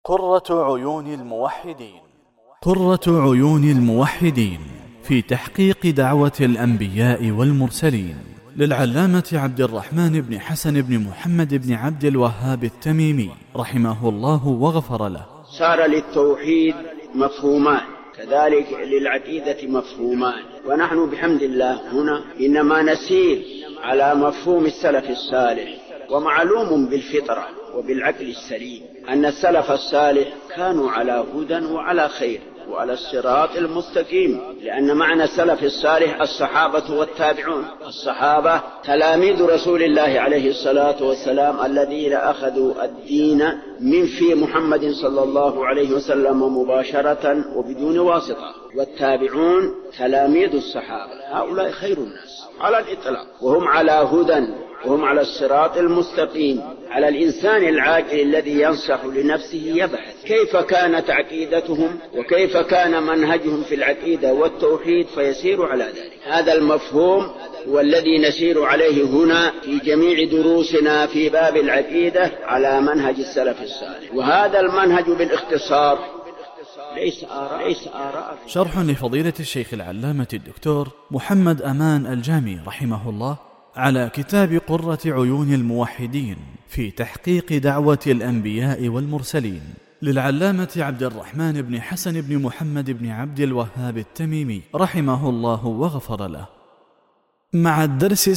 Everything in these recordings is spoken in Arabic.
قرة عيون الموحدين. قرة عيون الموحدين في تحقيق دعوة الأنبياء والمرسلين، للعلامة عبد الرحمن بن حسن بن محمد بن عبد الوهاب التميمي رحمه الله وغفر له. صار للتوحيد مفهومان، كذلك للعقيدة مفهومان، ونحن بحمد الله هنا إنما نسير على مفهوم السلف الصالح. ومعلوم بالفطرة وبالعقل السليم أن السلف الصالح كانوا على هدى وعلى خير وعلى الصراط المستقيم، لأن معنى السلف الصالح الصحابة والتابعون. الصحابة تلاميذ رسول الله عليه الصلاة والسلام الذين أخذوا الدين من في محمد صلى الله عليه وسلم مباشرة وبدون واسطة، والتابعون تلاميذ الصحابة. هؤلاء خير الناس على الإطلاق، وهم على هدى وهم على الصراط المستقيم. على الإنسان العاقل الذي ينصح لنفسه يبحث كيف كانت عقيدتهم وكيف كان منهجهم في العقيدة والتوحيد فيسير على ذلك. هذا المفهوم هو الذي نسير عليه هنا في جميع دروسنا في باب العقيدة على منهج السلف الصالح، وهذا المنهج بالاختصار ليس آراء. شرح لفضيلة الشيخ العلامة الدكتور محمد أمان الجامي رحمه الله على كتاب قرة عيون الموحدين في تحقيق دعوة الأنبياء والمرسلين، للعلامة عبد الرحمن بن حسن بن محمد بن عبد الوهاب التميمي رحمه الله وغفر له، مع الدرس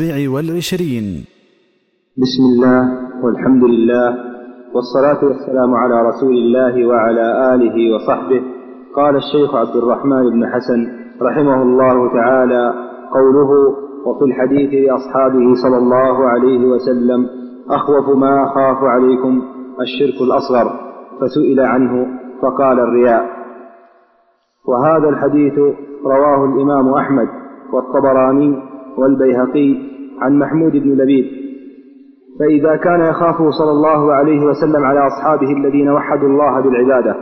27. بسم الله والحمد لله والصلاة والسلام على رسول الله وعلى آله وصحبه. قال الشيخ عبد الرحمن بن حسن رحمه الله تعالى: قوله: وفي الحديث لأصحابه صلى الله عليه وسلم: أخوف ما أخاف عليكم الشرك الأصغر، فسئل عنه فقال: الرياء. وهذا الحديث رواه الإمام أحمد والطبراني والبيهقي عن محمود بن لبيد. فإذا كان يخافه صلى الله عليه وسلم على أصحابه الذين وحدوا الله بالعبادة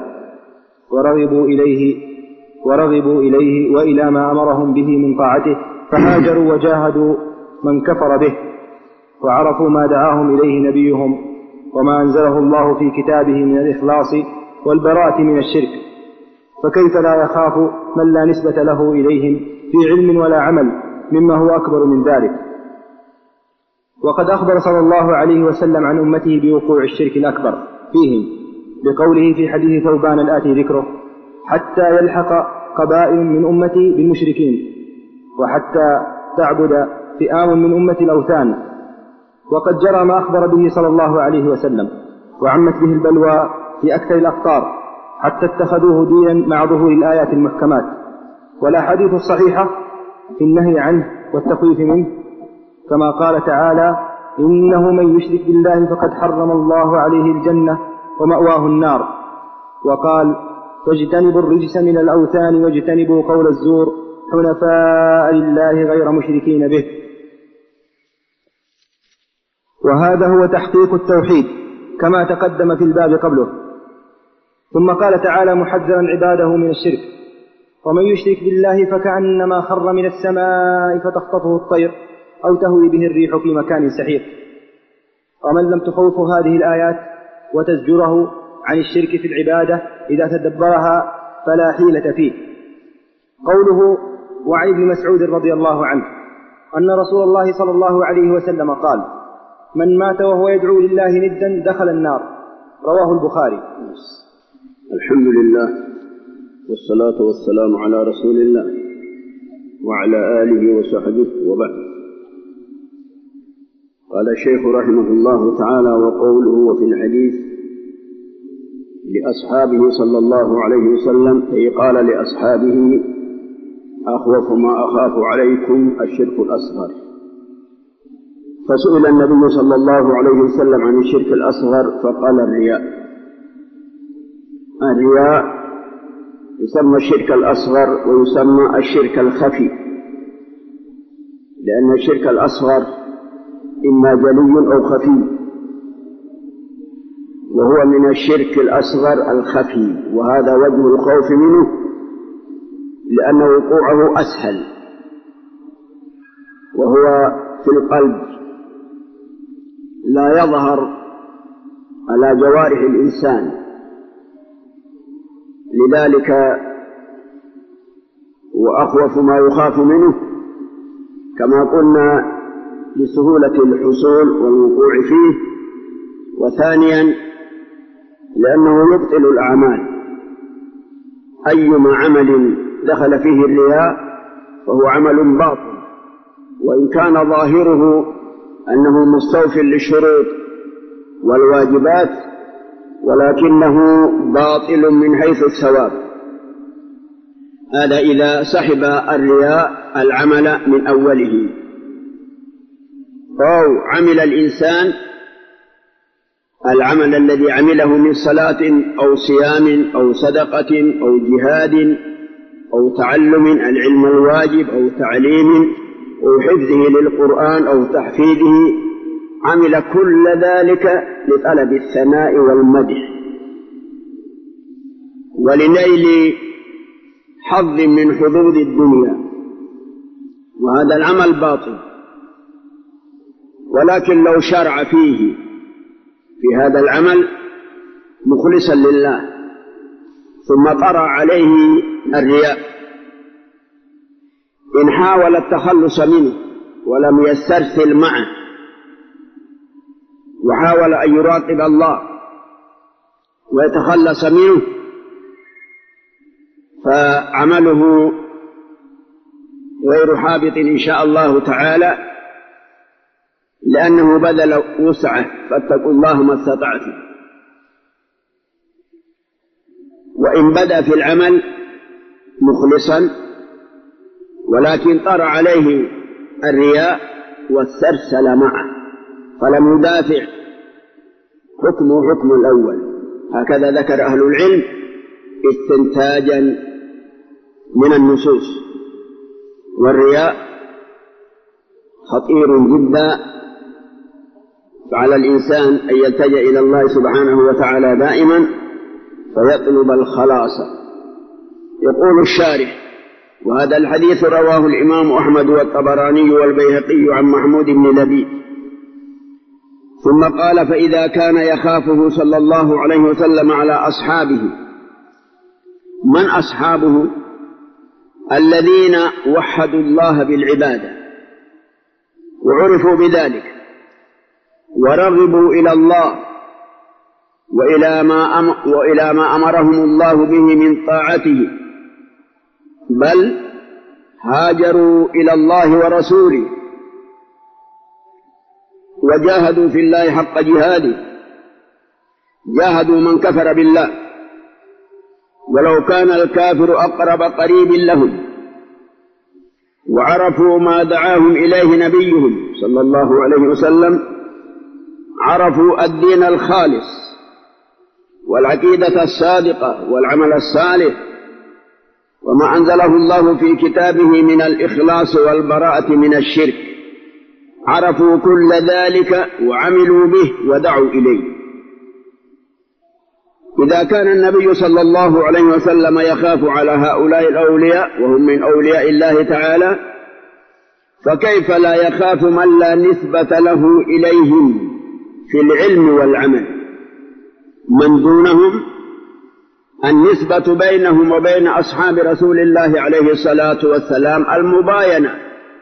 ورغبوا إليه وإلى ما أمرهم به من طاعته، فهاجروا وجاهدوا من كفر به، وعرفوا ما دعاهم إليه نبيهم وما أنزله الله في كتابه من الإخلاص والبراءة من الشرك، فكيف لا يخاف من لا نسبة له إليهم في علم ولا عمل مما هو أكبر من ذلك. وقد أخبر صلى الله عليه وسلم عن أمته بوقوع الشرك الأكبر فيهم بقوله في حديث ثوبان الآتي ذكره: حتى يلحق قبائل من أمتي بالمشركين، وحتى تعبد فئام من أمة الأوثان. وقد جرى ما أخبر به صلى الله عليه وسلم، وعمت به البلوى في أكثر الأقطار حتى اتخذوه دينا مع ظهور الآيات المحكمات والأحاديث الصحيحة في النهي عنه والتخويف منه، كما قال تعالى: إنه من يشرك بالله فقد حرم الله عليه الجنة ومأواه النار. وقال: فاجتنبوا الرجس من الأوثان واجتنبوا قول الزور حنفاء لله غير مشركين به. وهذا هو تحقيق التوحيد كما تقدم في الباب قبله. ثم قال تعالى محذرا عباده من الشرك: ومن يشرك بالله فكأنما خر من السماء فتخطفه الطير أو تهوي به الريح في مكان سحيق. ومن لم تخوفه هذه الآيات وتزجره عن الشرك في العبادة إذا تدبرها فلا حيلة فيه. قوله: وعن ابن مسعود رضي الله عنه أن رسول الله صلى الله عليه وسلم قال: من مات وهو يدعو لله ندا دخل النار. رواه البخاري. الحمد لله والصلاة والسلام على رسول الله وعلى آله وصحبه، وبعد. قال الشيخ رحمه الله تعالى: وقوله: وفي الحديث لأصحابه صلى الله عليه وسلم، أي قال لأصحابه: أخوف ما أخاف عليكم الشرك الأصغر. فسئل النبي صلى الله عليه وسلم عن الشرك الأصغر فقال: الرياء. الرياء يسمى الشرك الأصغر ويسمى الشرك الخفي، لأن الشرك الأصغر إما جلي أو خفي، وهو من الشرك الأصغر الخفي، وهذا وجه الخوف منه لأن وقوعه أسهل، وهو في القلب لا يظهر على جوارح الإنسان لذلك وأخوف ما يخاف منه كما قلنا لسهولة الحصول والوقوع فيه، وثانيا لأنه يبطل الأعمال. أيما عمل دخل فيه الرياء فهو عمل باطل، وإن كان ظاهره أنه مستوف للشروط والواجبات، ولكنه باطل من حيث الثواب. هذا إذا سحب الرياء العمل من أوله، أو عمل الإنسان العمل الذي عمله من صلاة أو صيام أو صدقة أو جهاد أو تعلم العلم الواجب أو تعليم أو حفظه للقرآن أو تحفيظه، عمل كل ذلك لطلب الثناء والمدح ولنيل حظ من حظوظ الدنيا، وهذا العمل باطل. ولكن لو شرع فيه في هذا العمل مخلصا لله ثم طرأ عليه الرياء، إن حاول التخلص منه ولم يسترسل معه وحاول أن يراقب الله ويتخلص منه، فعمله غير حابط إن شاء الله تعالى، لأنه بذل وسعه، فاتقوا الله ما استطعتم. وإن بدأ في العمل مخلصا ولكن طرأ عليه الرياء واسترسل معه فلم يدافع، حكمه حكم الأول. هكذا ذكر أهل العلم استنتاجا من النصوص. والرياء خطير جدا، فعلى الإنسان أن يلتجأ إلى الله سبحانه وتعالى دائما فيطلب الخلاص. يقول الشارح: وهذا الحديث رواه الإمام أحمد والطبراني والبيهقي عن محمود بن لبيد. ثم قال: فإذا كان يخافه صلى الله عليه وسلم على أصحابه. من أصحابه؟ الذين وحدوا الله بالعبادة وعرفوا بذلك ورغبوا إلى الله وإلى ما أمرهم الله به من طاعته، بل هاجروا إلى الله ورسوله وجاهدوا في الله حق جهاده، جاهدوا من كفر بالله ولو كان الكافر أقرب قريب لهم، وعرفوا ما دعاهم إليه نبيهم صلى الله عليه وسلم، عرفوا الدين الخالص والعقيدة الصادقة والعمل الصالح وما أنزله الله في كتابه من الإخلاص والبراءة من الشرك، عرفوا كل ذلك وعملوا به ودعوا إليه. إذا كان النبي صلى الله عليه وسلم يخاف على هؤلاء الأولياء وهم من أولياء الله تعالى، فكيف لا يخاف من لا نسبة له إليهم في العلم والعمل؟ من دونهم النسبة بينهم وبين أصحاب رسول الله عليه الصلاة والسلام المباينة،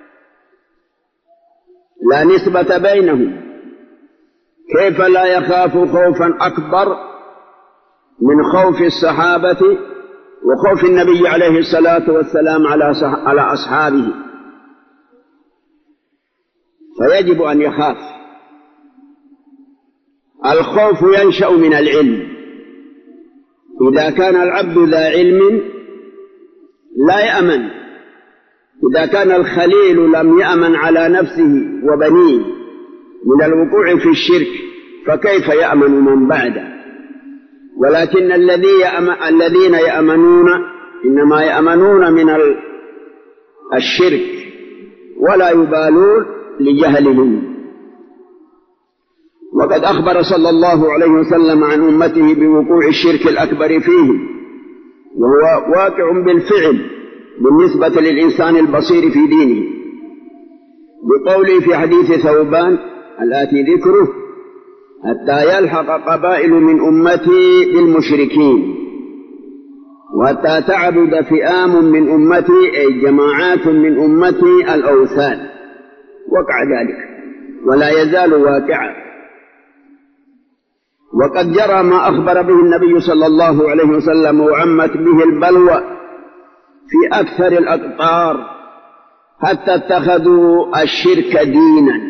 لا نسبة بينهم. كيف لا يخاف خوفا أكبر من خوف الصحابة وخوف النبي عليه الصلاة والسلام على أصحابه؟ فيجب أن يخاف. الخوف ينشأ من العلم. إذا كان العبد ذا علم لا يأمن. إذا كان الخليل لم يأمن على نفسه وبنيه من الوقوع في الشرك، فكيف يأمن من بعده؟ ولكن الذين يأمنون إنما يأمنون من الشرك ولا يبالون لجهلهم. وقد أخبر صلى الله عليه وسلم عن أمته بوقوع الشرك الأكبر فيه، وهو واقع بالفعل بالنسبة للإنسان البصير في دينه، بقوله في حديث ثوبان الآتي ذكره: حتى يلحق قبائل من أمتي بالمشركين. وحتى تعبد فئام من أمتي أي جماعات من أمتي الأوثان. وقع ذلك ولا يزال واقعا، وقد جرى ما أخبر به النبي صلى الله عليه وسلم وعمت به البلوى في أكثر الأقطار حتى اتخذوا الشرك دينا.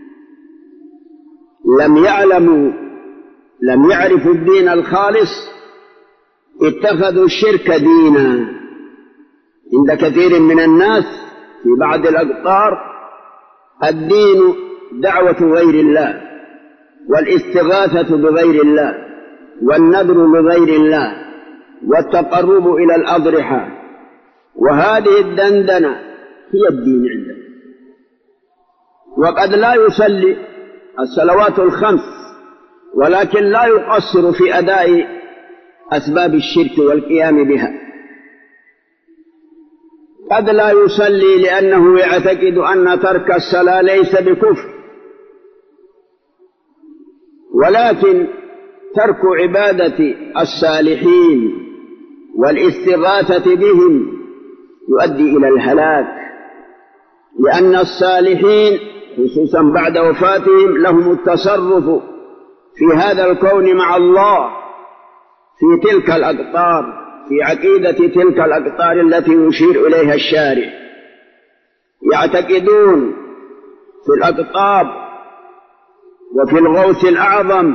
لم يعرفوا الدين الخالص، اتخذوا الشرك دينا. عند كثير من الناس في بعض الأقطار الدين دعوة غير الله، والاستغاثة بغير الله، والنذر لغير الله، والتقرب إلى الأضرحة، وهذه الدندنة هي الدين عندهم. وقد لا يصلي الصلوات الخمس، ولكن لا يقصر في أداء أسباب الشرك والقيام بها. قد لا يصلي لأنه يعتقد أن ترك الصلاة ليس بكفر، ولكن ترك عبادة الصالحين والاستغاثة بهم يؤدي إلى الهلاك، لأن الصالحين خصوصا بعد وفاتهم لهم التصرف في هذا الكون مع الله في تلك الأقطار، في عقيدة تلك الأقطار التي يشير إليها الشارع. يعتقدون في الأقطاب وفي الغوث الأعظم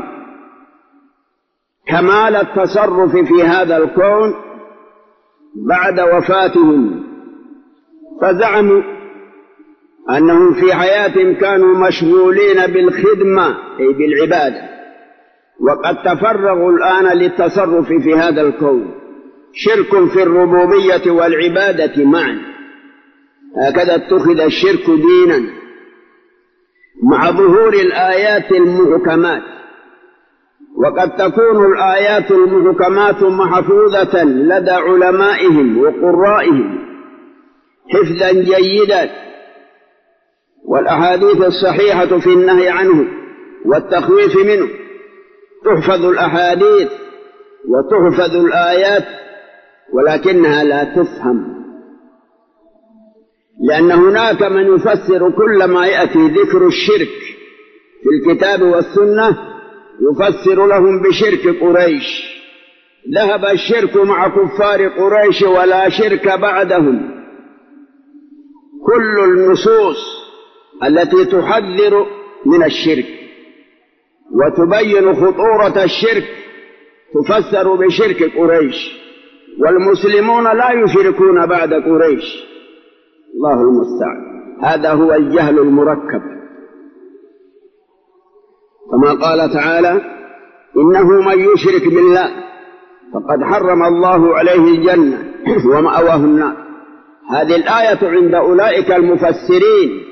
كمال التصرف في هذا الكون بعد وفاتهم، فزعموا أنهم في حياتهم كانوا مشغولين بالخدمة أي بالعبادة، وقد تفرغوا الآن للتصرف في هذا الكون. شرك في الربوبية والعبادة معا، هكذا اتخذ الشرك دينا مع ظهور الآيات المحكمات. وقد تكون الآيات المحكمات محفوظة لدى علمائهم وقرائهم حفظا جيدا، والأحاديث الصحيحة في النهي عنه والتخويف منه تحفظ الأحاديث وتحفظ الآيات، ولكنها لا تفهم، لأن هناك من يفسر كل ما يأتي ذكر الشرك في الكتاب والسنة يفسر لهم بشرك قريش. ذهب الشرك مع كفار قريش ولا شرك بعدهم. كل النصوص التي تحذر من الشرك وتبين خطورة الشرك تفسر بشرك قريش، والمسلمون لا يشركون بعد قريش. الله المستعان. هذا هو الجهل المركب، كما قال تعالى: إنه من يشرك بالله فقد حرم الله عليه الجنة ومأواه النار. هذه الآية عند أولئك المفسرين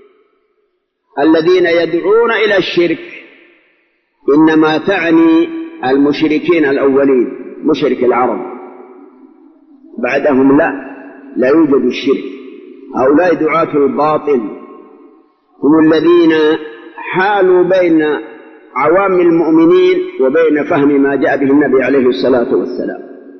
الذين يدعون إلى الشرك إنما تعني المشركين الأولين، مشرك العرب. بعدهم لا يوجد الشرك. هؤلاء دعاة الباطل هم الذين حالوا بين عوام المؤمنين وبين فهم ما جاء به النبي عليه الصلاة والسلام.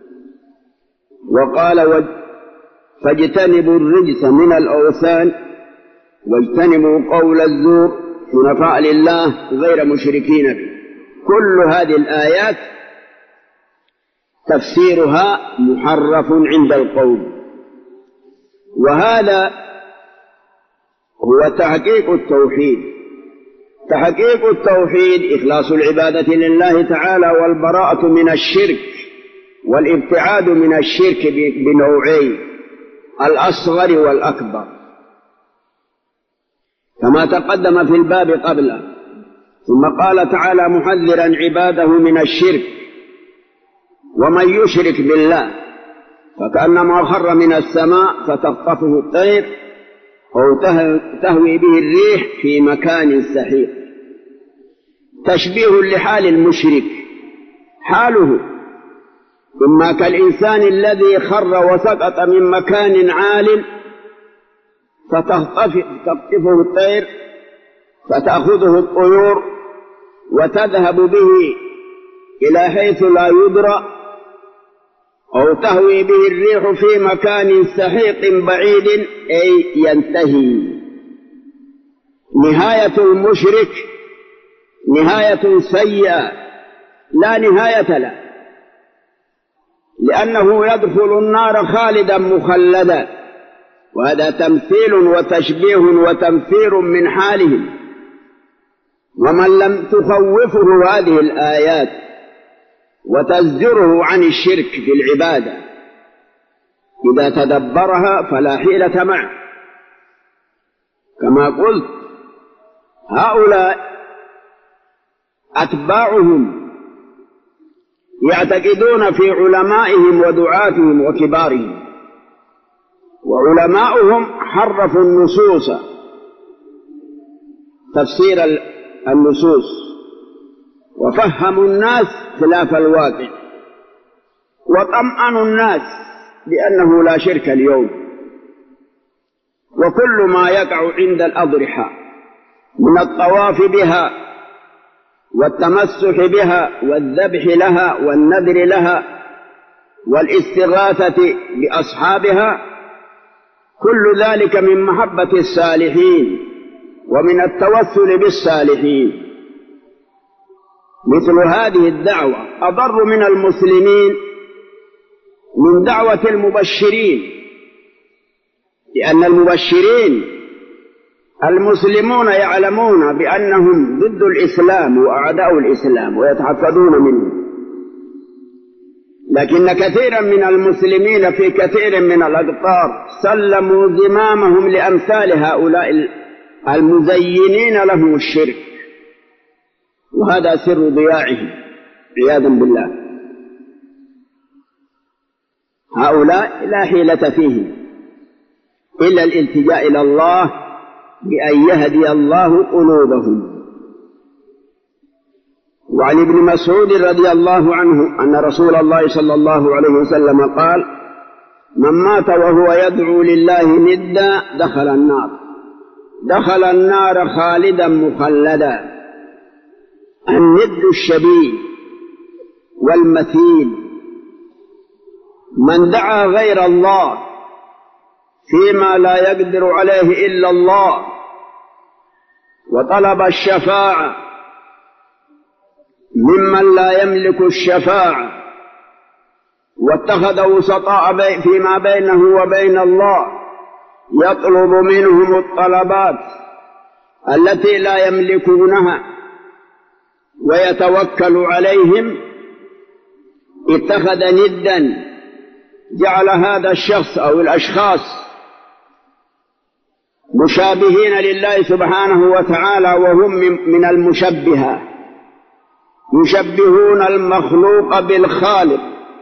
وقال: فاجتنبوا الرجس من الأوثان واجتنبوا قول الزور حنفاء لله غير مشركين به. كل هذه الآيات تفسيرها محرف عند القوم، وهذا هو تحقيق التوحيد. تحقيق التوحيد إخلاص العبادة لله تعالى والبراءة من الشرك والابتعاد من الشرك بنوعين: الأصغر والأكبر، كما تقدم في الباب قبله. ثم قال تعالى محذرا عباده من الشرك: ومن يشرك بالله فكأنما خر من السماء فتخطفه الطير أو تهوي به الريح في مكان سحيق. تشبيه لحال المشرك، حاله إما كالإنسان الذي خر وسقط من مكان عال فتخطفه الطير فتأخذه الطيور وتذهب به إلى حيث لا يدرى، أو تهوي به الريح في مكان سحيق بعيد أي ينتهي. نهاية المشرك نهاية سيئة لا نهاية له، لأنه يدخل النار خالدا مخلدا، وهذا تمثيل وتشبيه وتمثيل من حالهم. ومن لم تخوفه هذه الآيات وتزجره عن الشرك في العبادة إذا تدبرها فلا حيلة معه. كما قلت هؤلاء أتباعهم يعتقدون في علمائهم ودعاتهم وكبارهم، وعلماؤهم حرفوا النصوص تفسير النصوص وفهموا الناس خلاف الواقع وطمأنوا الناس بأنه لا شرك اليوم. وكل ما يقع عند الأضرحة من الطواف بها والتمسح بها والذبح لها والنذر لها والاستغاثة بأصحابها كل ذلك من محبة الصالحين ومن التوسل بالصالحين. مثل هذه الدعوة أضر من المسلمين من دعوة المبشرين، لأن المبشرين المسلمون يعلمون بأنهم ضد الإسلام وأعداء الإسلام ويتحفظون منه، لكن كثيرا من المسلمين في كثير من الأقطار سلموا زمامهم لأمثال هؤلاء المزينين لهم الشرك، وهذا سر ضياعهم عياذا بالله. هؤلاء لا حيلة فيهم إلا الالتجاء إلى الله بأن يهدي الله قلوبهم. وعن ابن مسعود رضي الله عنه أن رسول الله صلى الله عليه وسلم قال: من مات وهو يدعو لله ندا دخل النار خالدا مخلدا. الند الشبيه والمثيل، من دعا غير الله فيما لا يقدر عليه إلا الله وطلب الشفاعة ممن لا يملك الشفاعة واتخذ وسطاء فيما بينه وبين الله يطلب منهم الطلبات التي لا يملكونها ويتوكل عليهم، اتخذ ندا، جعل هذا الشخص أو الأشخاص مشابهين لله سبحانه وتعالى، وهم من المشبهة، يشبهون المخلوق بالخالق.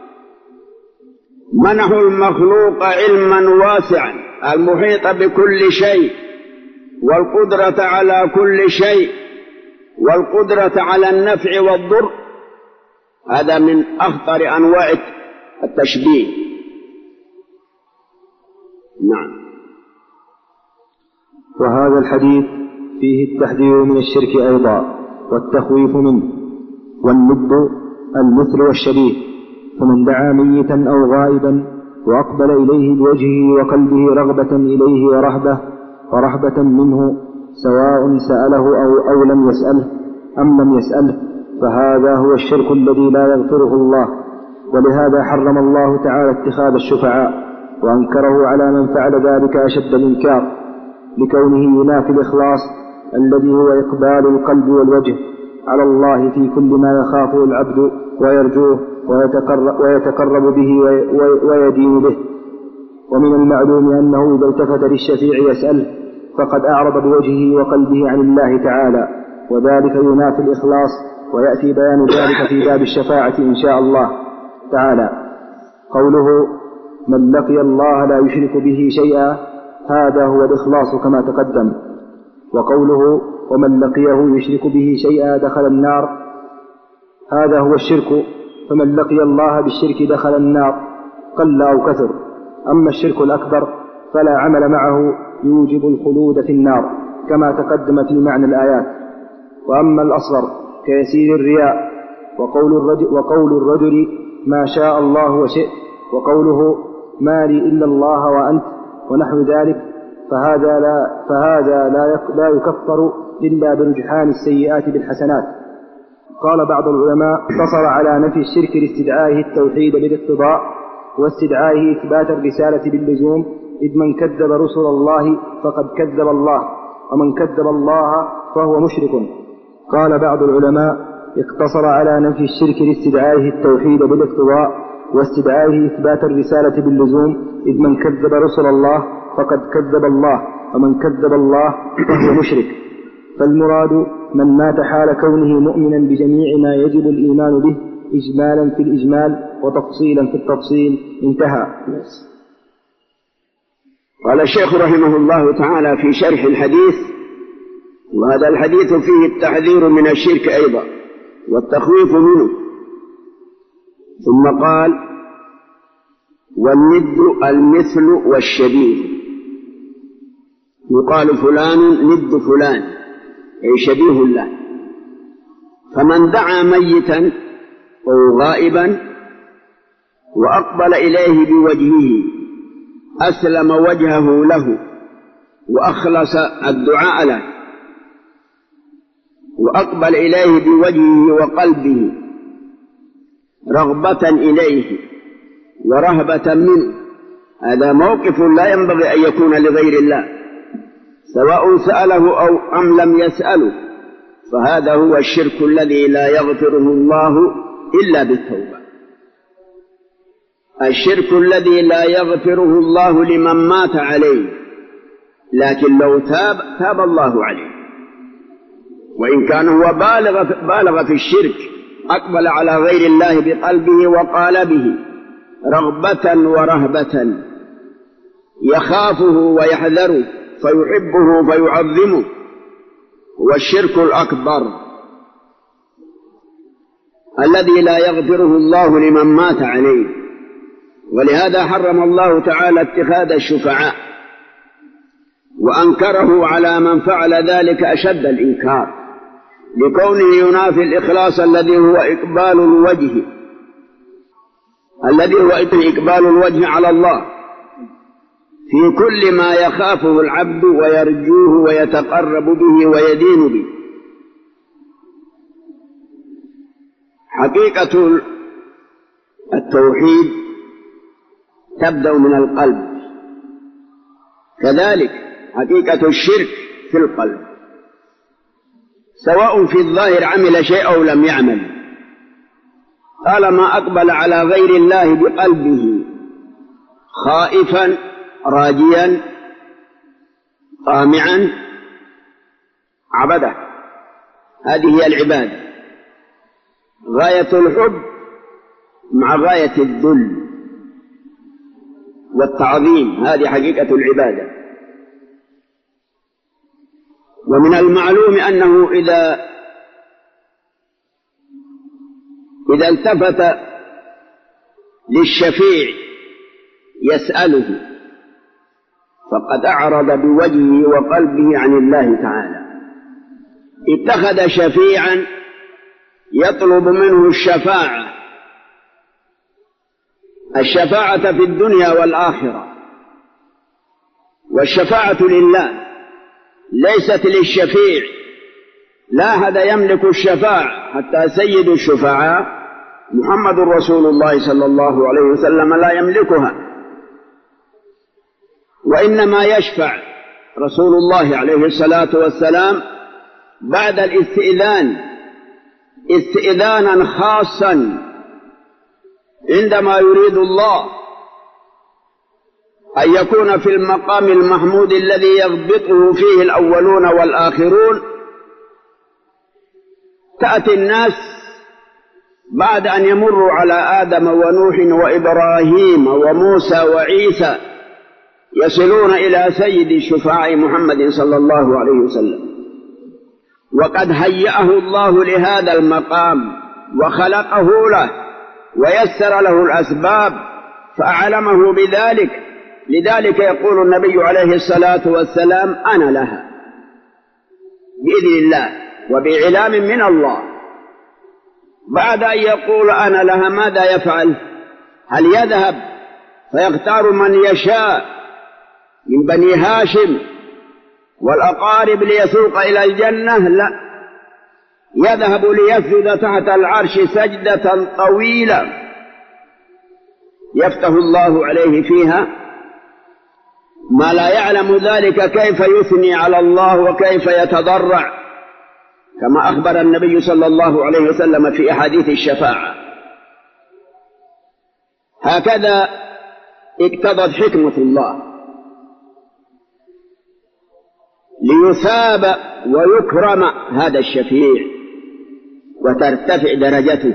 منحوا المخلوق علما واسعا المحيط بكل شيء والقدرة على كل شيء والقدرة على النفع والضر. هذا من أخطر أنواع التشبيه. نعم. وهذا الحديث فيه التحذير من الشرك أيضا والتخويف منه. والند المثل والشبيه، فمن دعا ميتا أو غائبا وأقبل إليه بوجهه وقلبه رغبة إليه ورهبة منه، سواء سأله أو لم يسأله لم يسأله، فهذا هو الشرك الذي لا يغفره الله. ولهذا حرم الله تعالى اتخاذ الشفعاء وأنكره على من فعل ذلك أشد الإنكار، لكونه ينافي الإخلاص الذي هو إقبال القلب والوجه على الله في كل ما يخافه العبد ويرجوه ويتقرب به ويدين به. ومن المعلوم أنه إذا التفت للشفيع يسأل فقد أعرض بوجهه وقلبه عن الله تعالى، وذلك ينافي الإخلاص، ويأتي بيان ذلك في باب الشفاعة إن شاء الله تعالى. قوله من لقي الله لا يشرك به شيئا، هذا هو الإخلاص كما تقدم. وقوله ومن لقيه يشرك به شيئا دخل النار، هذا هو الشرك، فمن لقي الله بالشرك دخل النار قل أو كثر. أما الشرك الأكبر فلا عمل معه يوجب الخلود في النار كما تقدم في معنى الآيات. وأما الأصغر كيسير الرياء وقول الرجل ما شاء الله وشئت، وقوله ما لي إلا الله وأنت ونحو ذلك، فهذا لا يكفر إلا برجحان السيئات بالحسنات. قال بعض العلماء اقتصر على نفي الشرك لاستدعائه التوحيد بالاقتضاء واستدعائه إثبات الرسالة باللزوم، إذ من كذب رسل الله فقد كذب الله، ومن كذب الله فهو مشرك. قال بعض العلماء اقتصر على نفي الشرك لاستدعائه التوحيد بالاقتضاء واستدعائه إثبات الرسالة باللزوم، إذ من كذب رسل الله فقد كذب الله، ومن كذب الله فهو مشرك. فالمراد من مات حال كونه مؤمنا بجميع ما يجب الإيمان به إجمالا في الإجمال وتفصيلا في التفصيل. انتهى. قال الشيخ رحمه الله تعالى في شرح الحديث: وهذا الحديث فيه التحذير من الشرك أيضا والتخويف منه. ثم قال: والند المثل والشبيه، يقال فلان ند فلان أي شبيه له. فمن دعا ميتا أو غائبا وأقبل إليه بوجهه أسلم وجهه له وأخلص الدعاء له، وأقبل إليه بوجهه وقلبه رغبة إليه ورهبة منه، هذا موقف لا ينبغي أن يكون لغير الله، سواء سأله أو أم لم يسأله، فهذا هو الشرك الذي لا يغفره الله إلا بالتوبة. الشرك الذي لا يغفره الله لمن مات عليه، لكن لو تاب الله عليه، وإن كان هو بالغ في الشرك، أقبل على غير الله بقلبه وقالبه رغبة ورهبة، يخافه ويحذره فيحبه فيعظمه، هو الشرك الأكبر الذي لا يغفره الله لمن مات عليه. ولهذا حرم الله تعالى اتخاذ الشفعاء، وأنكره على من فعل ذلك أشد الإنكار، لكونه ينافي الإخلاص الذي هو إقبال الوجه على الله في كل ما يخافه العبد ويرجوه ويتقرب به ويدين به. حقيقة التوحيد تبدأ من القلب، كذلك حقيقة الشرك في القلب، سواء في الظاهر عمل شيء أو لم يعمل. طالما أقبل على غير الله بقلبه خائفا راجيا طامعا عبده، هذه هي العبادة، غاية الحب مع غاية الذل والتعظيم، هذه حقيقة العبادة. ومن المعلوم أنه إذا التفت للشفيع يسأله فقد أعرض بوجهه وقلبه عن الله تعالى. اتخذ شفيعا يطلب منه الشفاعة في الدنيا والآخرة، والشفاعة لله ليست للشفيع، لا هذا يملك الشفاعة، حتى سيد الشفعاء محمد رسول الله صلى الله عليه وسلم لا يملكها، وإنما يشفع رسول الله عليه الصلاة والسلام بعد الاستئذان استئذانا خاصا، عندما يريد الله أن يكون في المقام المحمود الذي يغبطه فيه الأولون والآخرون. تأتي الناس بعد أن يمروا على آدم ونوح وإبراهيم وموسى وعيسى يصلون إلى سيد الشفاعة محمد صلى الله عليه وسلم، وقد هيأه الله لهذا المقام وخلقه له ويسر له الأسباب فأعلمه بذلك. لذلك يقول النبي عليه الصلاة والسلام: أنا لها، بإذن الله وبإعلام من الله. بعد أن يقول أنا لها ماذا يفعل؟ هل يذهب فيختار من يشاء من بني هاشم والأقارب ليسوق إلى الجنة، لا، يذهب ليسجد تحت العرش سجدة طويلة يفتح الله عليه فيها ما لا يعلم ذلك كيف يثني على الله وكيف يتضرع، كما أخبر النبي صلى الله عليه وسلم في أحاديث الشفاعة. هكذا اقتضت حكمة الله ليثاب ويكرم هذا الشفيع وترتفع درجته،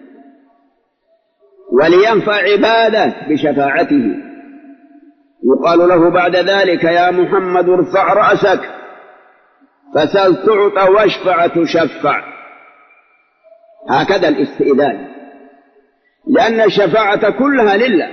ولينفع عباده بشفاعته. يقال له بعد ذلك: يا محمد ارفع رأسك فسل تعط واشفع تشفع. هكذا الاستئذان، لأن الشفاعة كلها لله،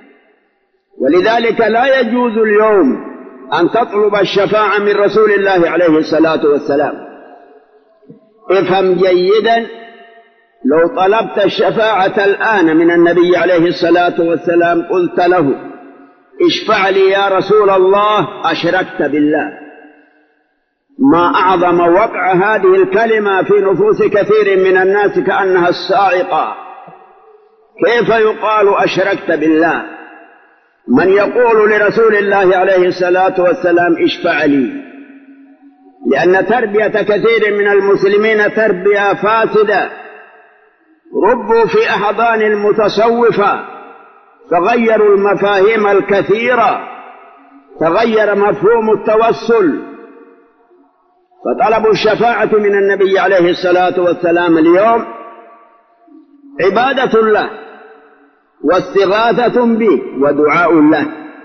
ولذلك لا يجوز اليوم أن تطلب الشفاعة من رسول الله عليه الصلاة والسلام. افهم جيدا، لو طلبت الشفاعة الآن من النبي عليه الصلاة والسلام قلت له: اشفع لي يا رسول الله، أشركت بالله. ما أعظم وقع هذه الكلمة في نفوس كثير من الناس كأنها الصاعقة. كيف يقال أشركت بالله؟ من يقول لرسول الله عليه الصلاة والسلام اشفع لي؟ لأن تربية كثير من المسلمين تربية فاسدة، ربوا في أحضان المتصوفة، تغيروا المفاهيم الكثيرة، تغير مفهوم التوسل، فطلبوا الشفاعة من النبي عليه الصلاة والسلام اليوم عبادة له واستغاثة به ودعاء له.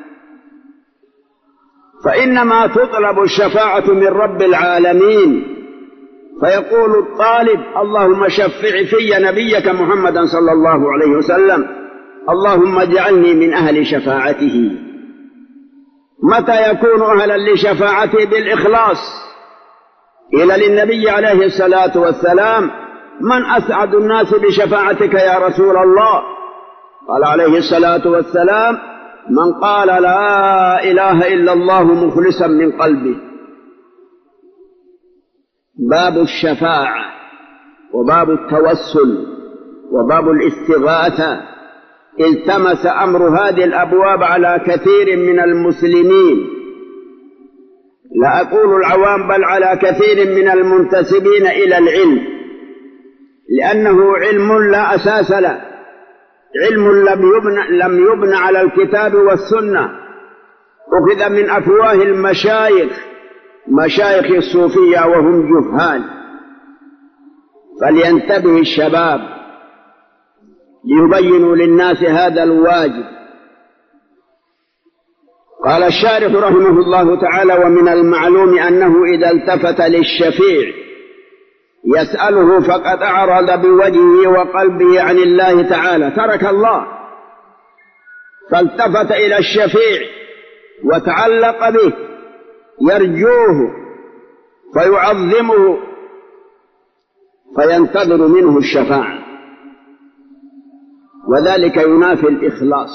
فإنما تطلب الشفاعة من رب العالمين، فيقول الطالب: اللهم شفع في نبيك محمدا صلى الله عليه وسلم، اللهم اجعلني من أهل شفاعته. متى يكون أهلا لشفاعته؟ بالإخلاص. إلى للنبي عليه الصلاة والسلام: من أسعد الناس بشفاعتك يا رسول الله؟ قال عليه الصلاة والسلام: من قال لا إله إلا الله مخلصا من قلبه. باب الشفاعة وباب التوسل وباب الاستغاثة التمس أمر هذه الأبواب على كثير من المسلمين، لا أقول العوام بل على كثير من المنتسبين إلى العلم، لأنه علم لا أساس له، علم لم يبنى على الكتاب والسنة، أخذ من أفواه مشايخ الصوفية وهم جهال. فلينتبه الشباب ليبينوا للناس هذا الواجب. قال الشارح رحمه الله تعالى: ومن المعلوم أنه إذا التفت للشفيع يسأله فقد أعرض بوجهه وقلبه عن الله تعالى، ترك الله، فالتفت إلى الشفيع وتعلق به، يرجوه فيعظمه فينتظر منه الشفاعة، وذلك ينافي الإخلاص.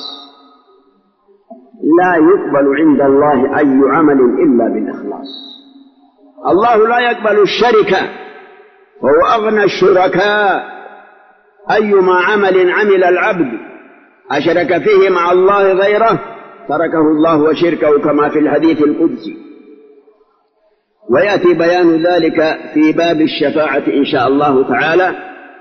لا يقبل عند الله أي عمل إلا بالإخلاص. الله لا يقبل الشركة، وهو أغنى الشركاء. أيما عمل عمل العبد أشرك فيه مع الله غيره تركه الله وشركه، كما في الحديث القدسي، ويأتي بيان ذلك في باب الشفاعة إن شاء الله تعالى.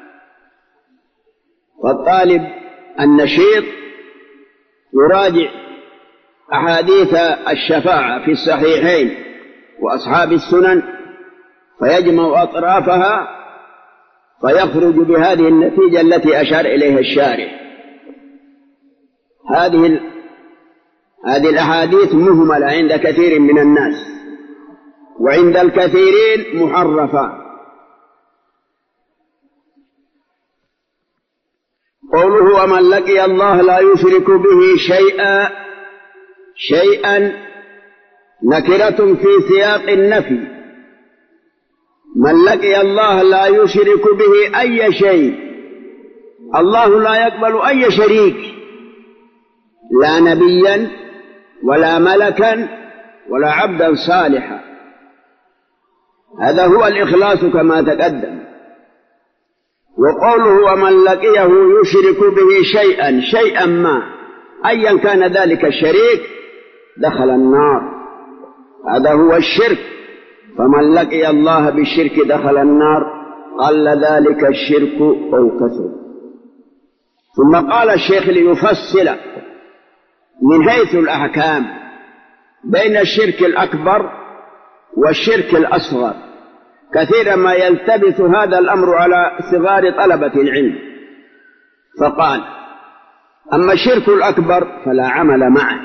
فالطالب النشيط يراجع أحاديث الشفاعة في الصحيحين وأصحاب السنن، فيجمع أطرافها فيخرج بهذه النتيجة التي أشار إليها الشارح. هذه الأحاديث مهملة عند كثير من الناس، وعند الكثيرين محرفة. قوله: ومن لقي الله لا يشرك به شيئا نكرة في سياق النفي. من لقي الله لا يشرك به أي شيء، الله لا يقبل أي شريك، لا نبيا ولا ملكا ولا عبدا صالحا. هذا هو الإخلاص كما تقدم. وقوله ومن لقيه يشرك به شيئا ما أيا كان ذلك الشريك دخل النار. هذا هو الشرك. فمن لقي الله بالشرك دخل النار، قل ذلك الشرك أو كثر. ثم قال الشيخ ليفصل من حيث الأحكام بين الشرك الأكبر والشرك الأصغر. كثيرا ما يلتبس هذا الأمر على صغار طلبة العلم، فقال أما الشرك الأكبر فلا عمل معه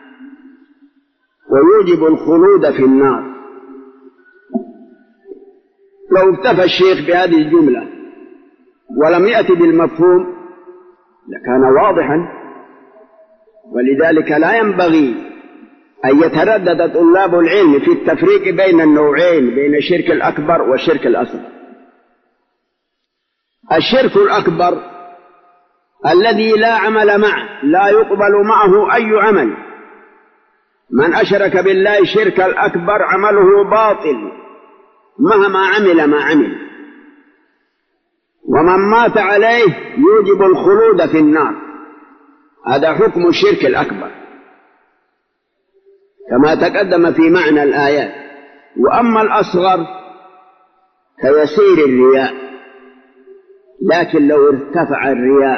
ويوجب الخلود في النار. لو اكتفى الشيخ بهذه الجملة ولم يأتي بالمفهوم لكان واضحا، ولذلك لا ينبغي أن يتردد طلاب العلم في التفريق بين النوعين، بين الشرك الأكبر والشرك الأصغر. الشرك الأكبر الذي لا عمل معه، لا يقبل معه أي عمل. من أشرك بالله الشرك الأكبر عمله باطل مهما عمل ما عمل، ومن مات عليه يوجب الخلود في النار. هذا حكم الشرك الأكبر كما تقدم في معنى الآيات. وأما الأصغر فيسير الرياء، لكن لو ارتفع الرياء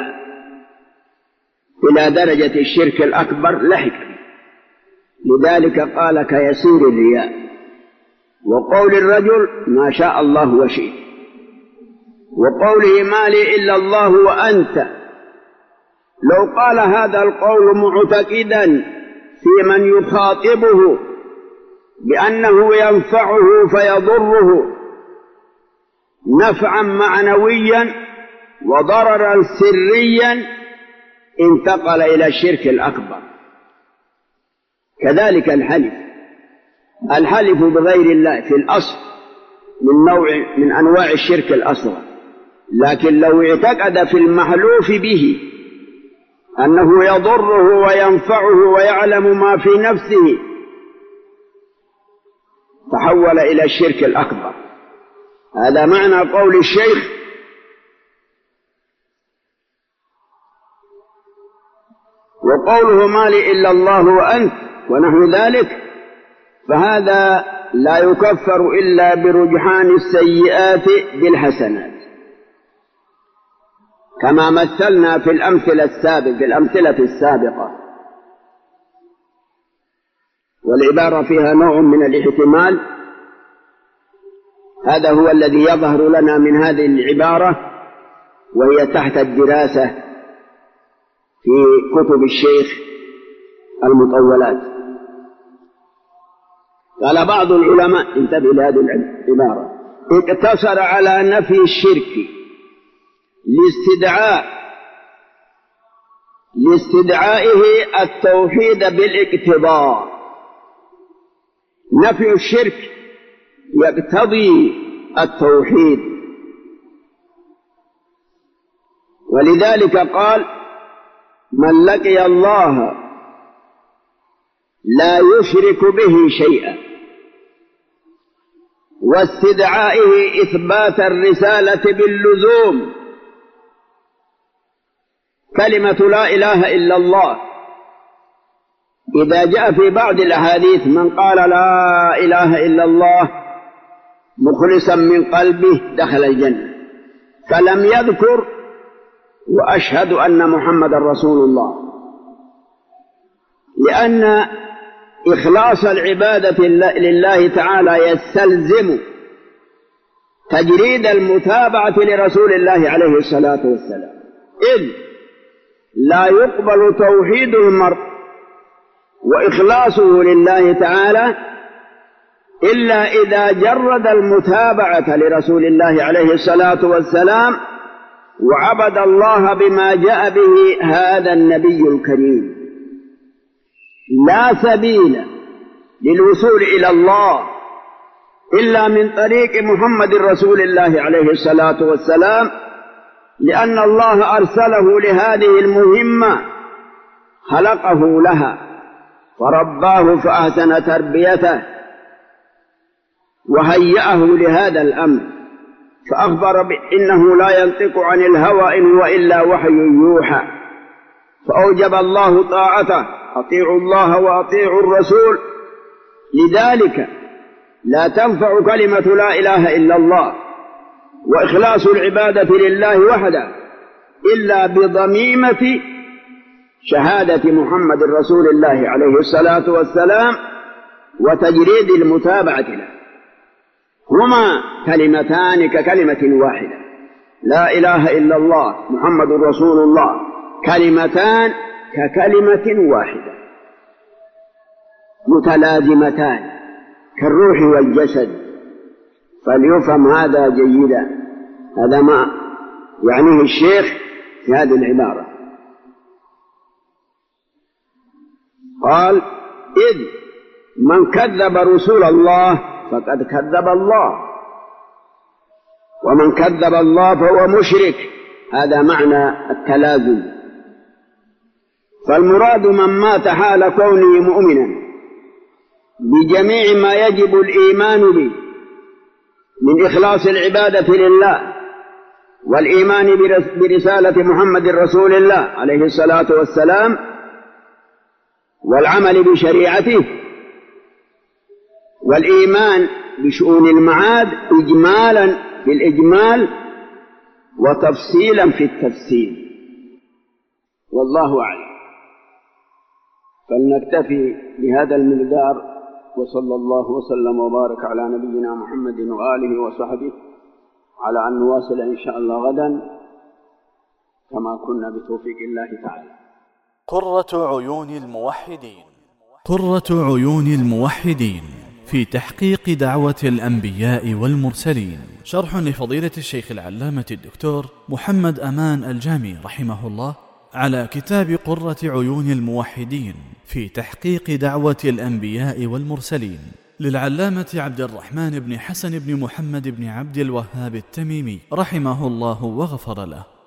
إلى درجة الشرك الأكبر لحق، لذلك قال كيسير الرياء. وقول الرجل ما شاء الله وشئت، وقوله ما لي إلا الله وأنت، لو قال هذا القول معتقدا في من يخاطبه بأنه ينفعه فيضره نفعا معنويا وضررا سريا انتقل إلى الشرك الأكبر. كذلك الحلف بغير الله في الأصل من أنواع الشرك الأصغر، لكن لو اعتقد في المحلوف به أنه يضره وينفعه ويعلم ما في نفسه تحول إلى الشرك الأكبر. هذا معنى قول الشيخ وقوله ما لي إلا الله وأنت ونحو ذلك، فهذا لا يكفر إلا برجحان السيئات بالحسنات، كما مثلنا في الأمثلة السابقة. والعبارة فيها نوع من الاحتمال، هذا هو الذي يظهر لنا من هذه العبارة، وهي تحت الدراسة في كتب الشيخ المطولات. قال بعض العلماء، انتبه لهذه العبارة، اقتصر على نفي الشرك لاستدعائه التوحيد بالاقتضاء. نفي الشرك يقتضي التوحيد، ولذلك قال من لقي الله لا يشرك به شيئا، واستدعائه إثبات الرسالة باللزوم. كلمة لا إله إلا الله إذا جاء في بعض الأحاديث من قال لا إله إلا الله مخلصا من قلبه دخل الجنة، فلم يذكر وأشهد أن محمد رسول الله، لأن إخلاص العبادة لله تعالى يستلزم تجريد المتابعة لرسول الله عليه الصلاة والسلام، إذ لا يقبل توحيد المرء وإخلاصه لله تعالى إلا إذا جرد المتابعة لرسول الله عليه الصلاة والسلام وعبد الله بما جاء به هذا النبي الكريم. لا سبيل للوصول إلى الله إلا من طريق محمد رسول الله عليه الصلاة والسلام، لأن الله أرسله لهذه المهمة خلقه لها فرباه فأحسن تربيته وهيأه لهذا الأمر، فأخبر بأنه لا ينطق عن الهوى إن هو إلا وحي يوحى، فأوجب الله طاعته: أطيعوا الله وأطيعوا الرسول. لذلك لا تنفع كلمة لا إله إلا الله وإخلاص العبادة لله وحده إلا بضميمة شهادة محمد رسول الله عليه الصلاة والسلام وتجريد المتابعة له. هما كلمتان ككلمة واحدة، لا إله إلا الله محمد رسول الله، كلمتان ككلمة واحدة متلازمتان كالروح والجسد. فليفهم هذا جيدا، هذا ما يعنيه الشيخ في هذه العبارة. قال: إذ من كذب رسول الله فقد كذب الله، ومن كذب الله فهو مشرك. هذا معنى التلازم. فالمراد من مات حال كونه مؤمنا بجميع ما يجب الإيمان به من إخلاص العبادة لله والإيمان برسالة محمد رسول الله عليه الصلاة والسلام والعمل بشريعته والإيمان بشؤون المعاد إجمالا في الإجمال وتفصيلا في التفصيل. والله أعلم. فلنكتفي بهذا المقدار، وصلى الله وسلم وبارك على نبينا محمد وآله وصحبه، على أن نواصل إن شاء الله غدا كما كنا بتوفيق الله تعالى. قرة عيون الموحدين. قرة عيون الموحدين في تحقيق دعوة الأنبياء والمرسلين، شرح لفضيلة الشيخ العلامة الدكتور محمد أمان الجامي رحمه الله على كتاب قرة عيون الموحدين في تحقيق دعوة الأنبياء والمرسلين للعلامة عبد الرحمن بن حسن بن محمد بن عبد الوهاب التميمي رحمه الله وغفر له.